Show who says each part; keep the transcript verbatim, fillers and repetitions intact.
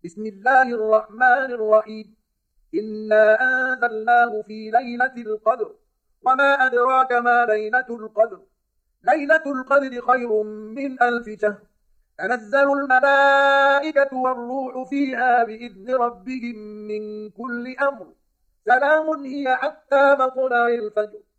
Speaker 1: بسم الله الرحمن الرحيم. إنا أنزلناه في ليلة القدر، وما أدراك ما ليلة القدر. ليلة القدر خير من ألف شهر. تنزل الملائكة والروح فيها بإذن ربهم من كل أمر. سلام هي حتى مطلع الفجر.